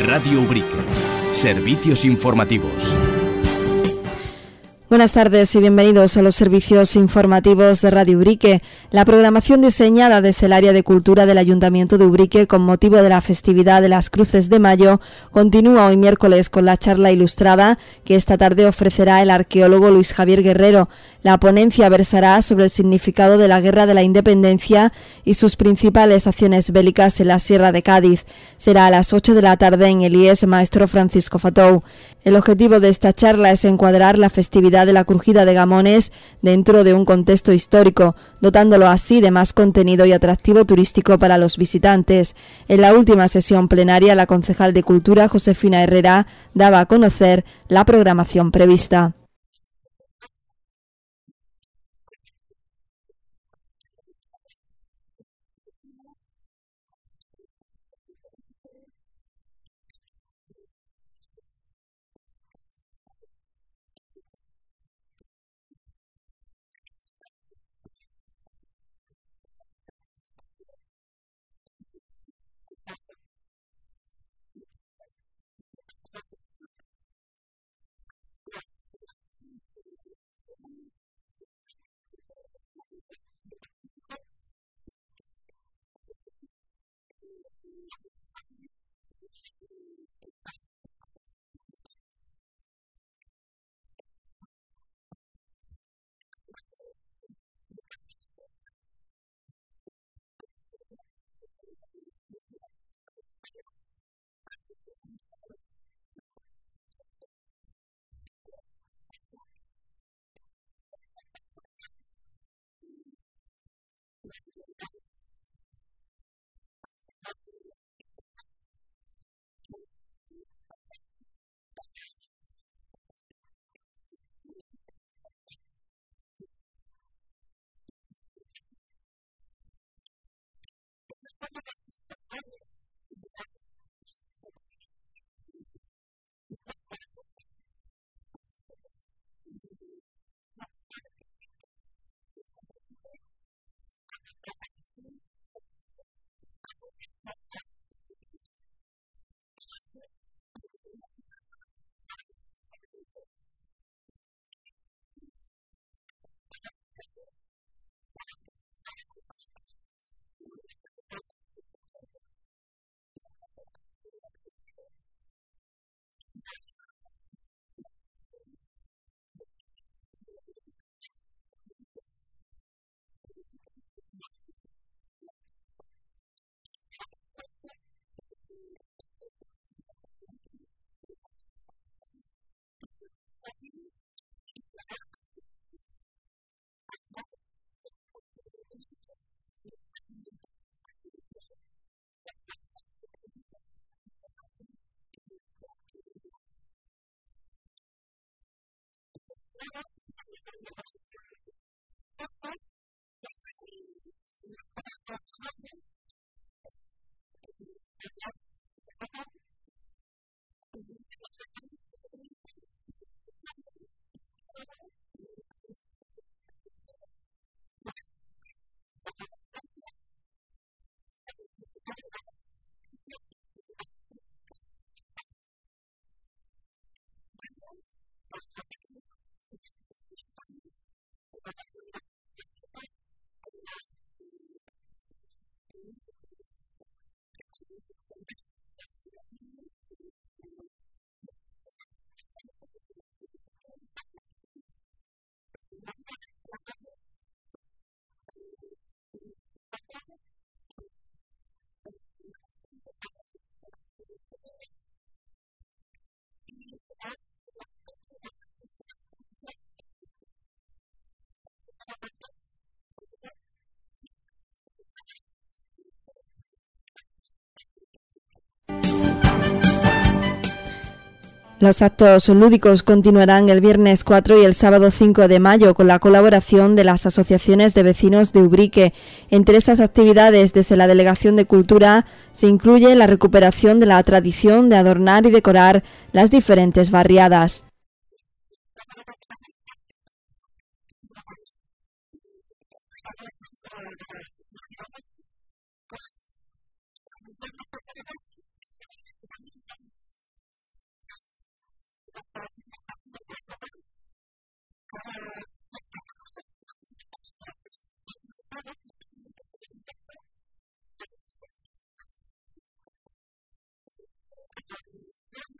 Radio Ubrique. Servicios informativos. Buenas tardes y bienvenidos a los servicios informativos de Radio Ubrique. La programación diseñada desde el área de cultura del Ayuntamiento de Ubrique con motivo de la festividad de las Cruces de Mayo continúa hoy miércoles con la charla ilustrada que esta tarde ofrecerá el arqueólogo Luis Javier Guerrero. La ponencia versará sobre el significado de la Guerra de la Independencia y sus principales acciones bélicas en la Sierra de Cádiz. Será a las 8 de la tarde en el IES Maestro Francisco Fatou. El objetivo de esta charla es encuadrar la festividad de la Crujida de Gamones dentro de un contexto histórico, dotándolo así de más contenido y atractivo turístico para los visitantes. En la última sesión plenaria, la concejal de Cultura, Josefina Herrera, daba a conocer la programación prevista. Los actos lúdicos continuarán el viernes 4 y el sábado 5 de mayo con la colaboración de las asociaciones de vecinos de Ubrique. Entre estas actividades, desde la Delegación de Cultura, se incluye la recuperación de la tradición de adornar y decorar las diferentes barriadas.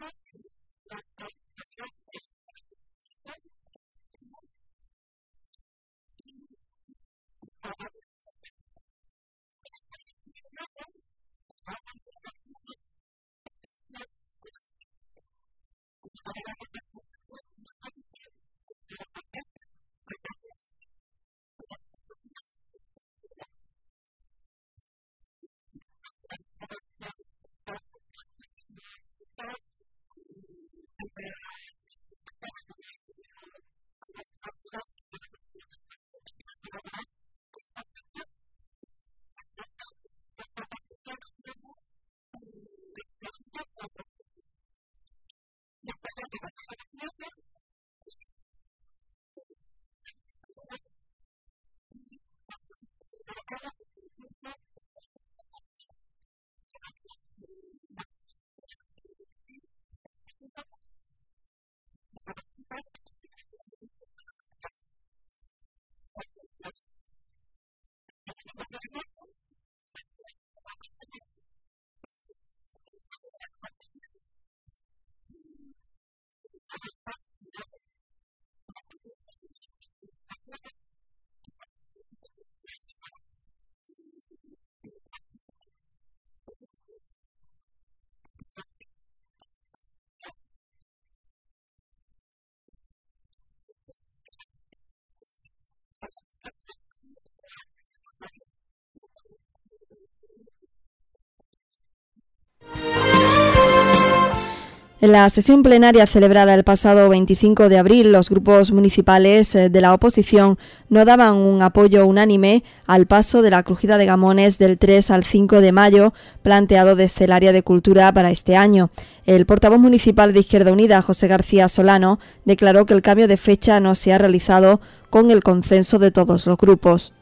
En la sesión plenaria celebrada el pasado 25 de abril, los grupos municipales de la oposición no daban un apoyo unánime al paso de la crujida de Gamones del 3 al 5 de mayo, planteado desde el área de cultura para este año. El portavoz municipal de Izquierda Unida, José García Solano, declaró que el cambio de fecha no se ha realizado con el consenso de todos los grupos.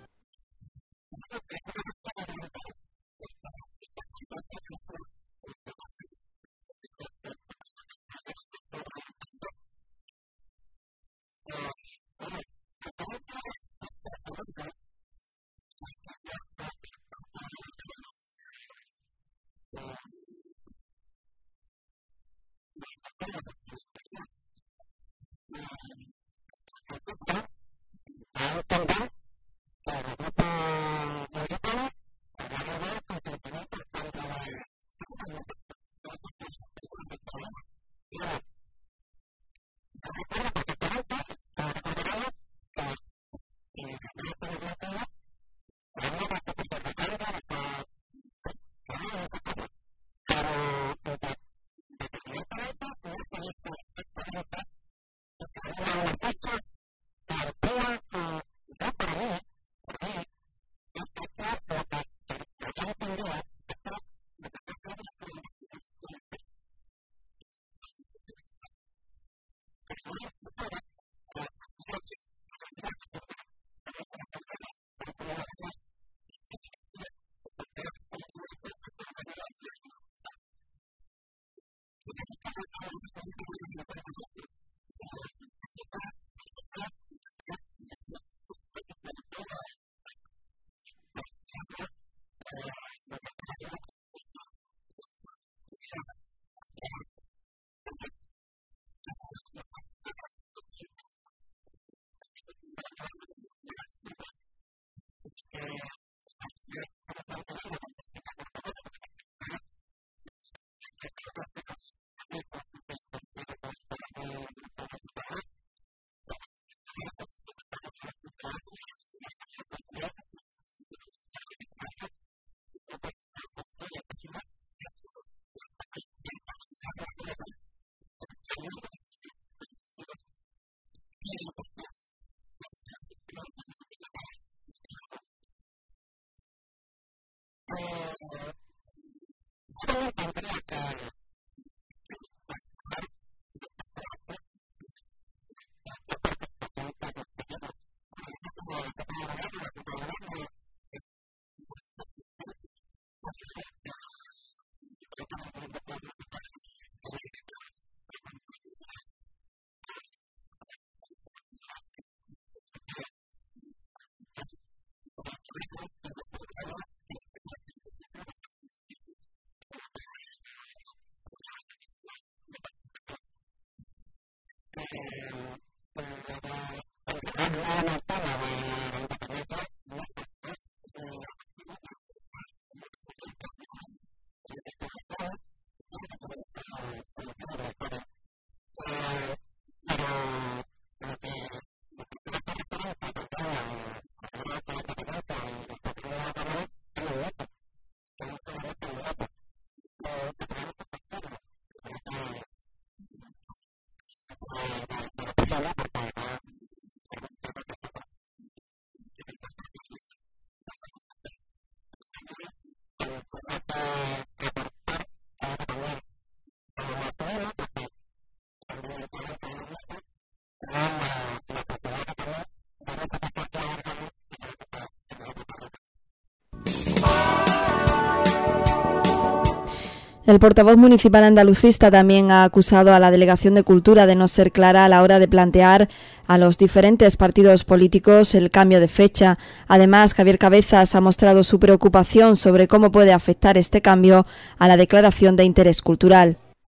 El portavoz municipal andalucista también ha acusado a la Delegación de Cultura de no ser clara a la hora de plantear a los diferentes partidos políticos el cambio de fecha. Además, Javier Cabezas ha mostrado su preocupación sobre cómo puede afectar este cambio a la declaración de interés cultural.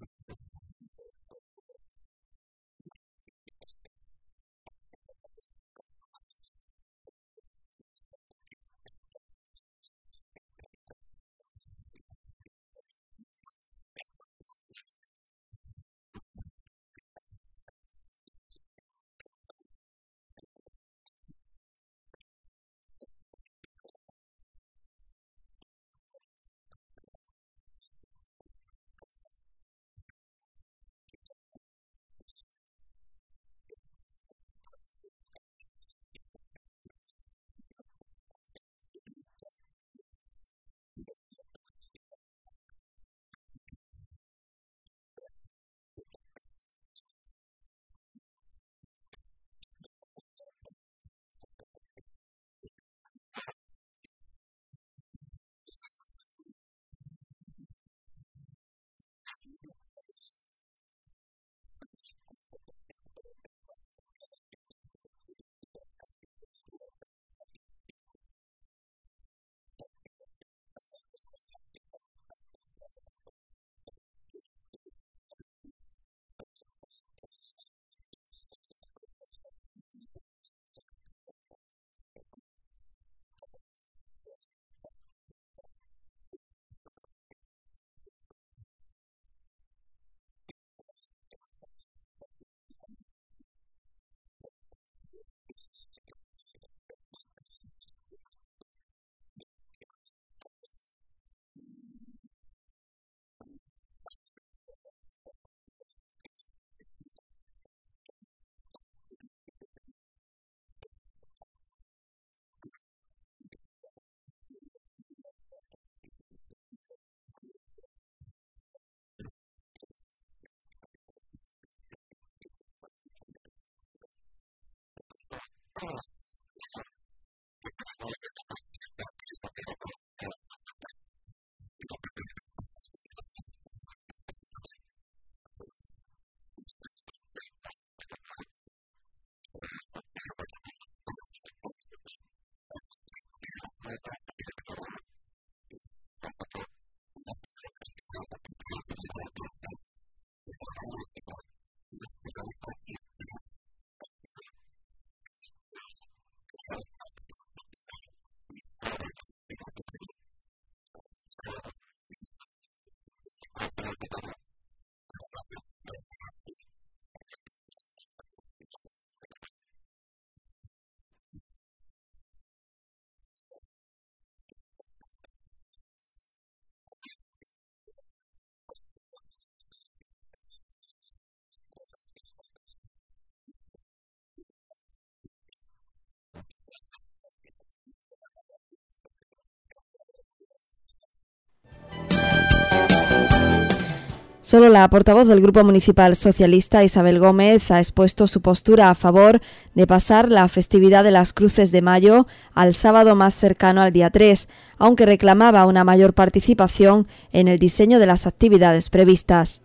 Solo la portavoz del Grupo Municipal Socialista, Isabel Gómez, ha expuesto su postura a favor de pasar la festividad de las Cruces de Mayo al sábado más cercano al día 3, aunque reclamaba una mayor participación en el diseño de las actividades previstas.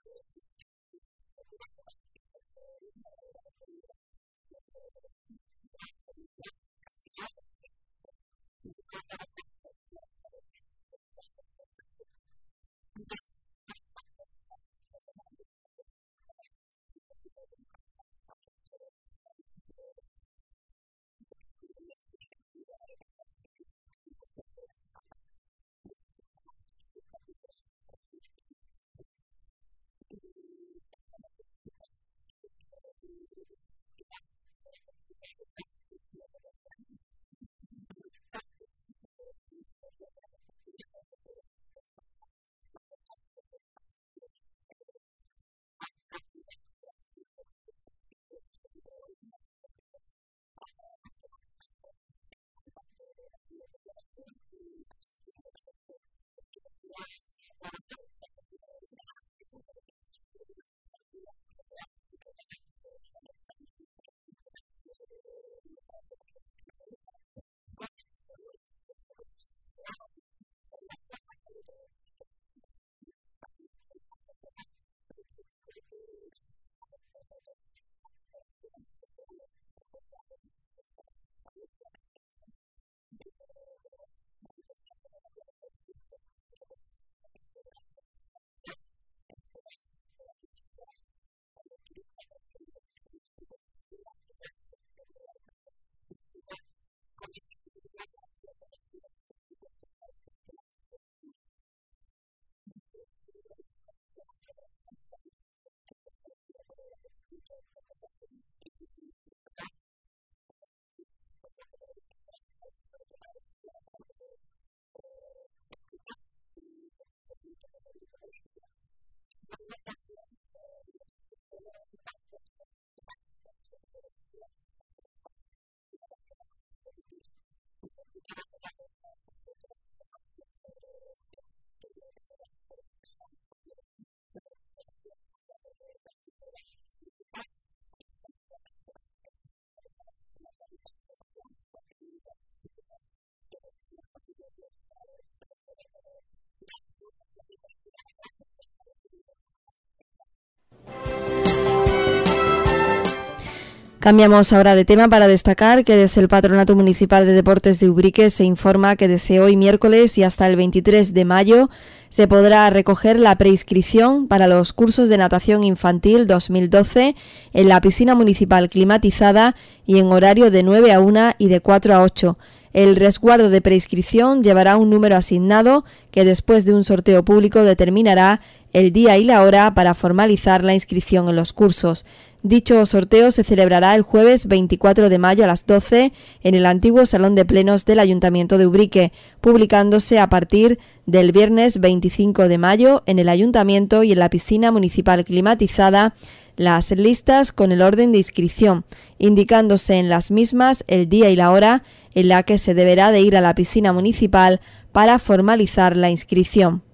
Cambiamos ahora de tema para destacar que desde el Patronato Municipal de Deportes de Ubrique se informa que desde hoy miércoles y hasta el 23 de mayo se podrá recoger la preinscripción para los cursos de natación infantil 2012 en la piscina municipal climatizada y en horario de 9 a 1 y de 4 a 8. El resguardo de preinscripción llevará un número asignado que después de un sorteo público determinará el día y la hora para formalizar la inscripción en los cursos. Dicho sorteo se celebrará el jueves 24 de mayo a las 12 en el antiguo Salón de Plenos del Ayuntamiento de Ubrique, publicándose a partir del viernes 25 de mayo en el Ayuntamiento y en la piscina municipal climatizada las listas con el orden de inscripción, indicándose en las mismas el día y la hora en la que se deberá de ir a la piscina municipal para formalizar la inscripción.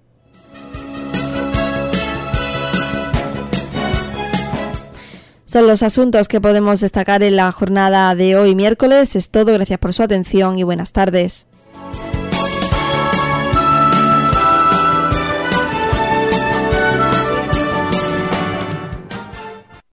Son los asuntos que podemos destacar en la jornada de hoy miércoles. Es todo, gracias por su atención y buenas tardes.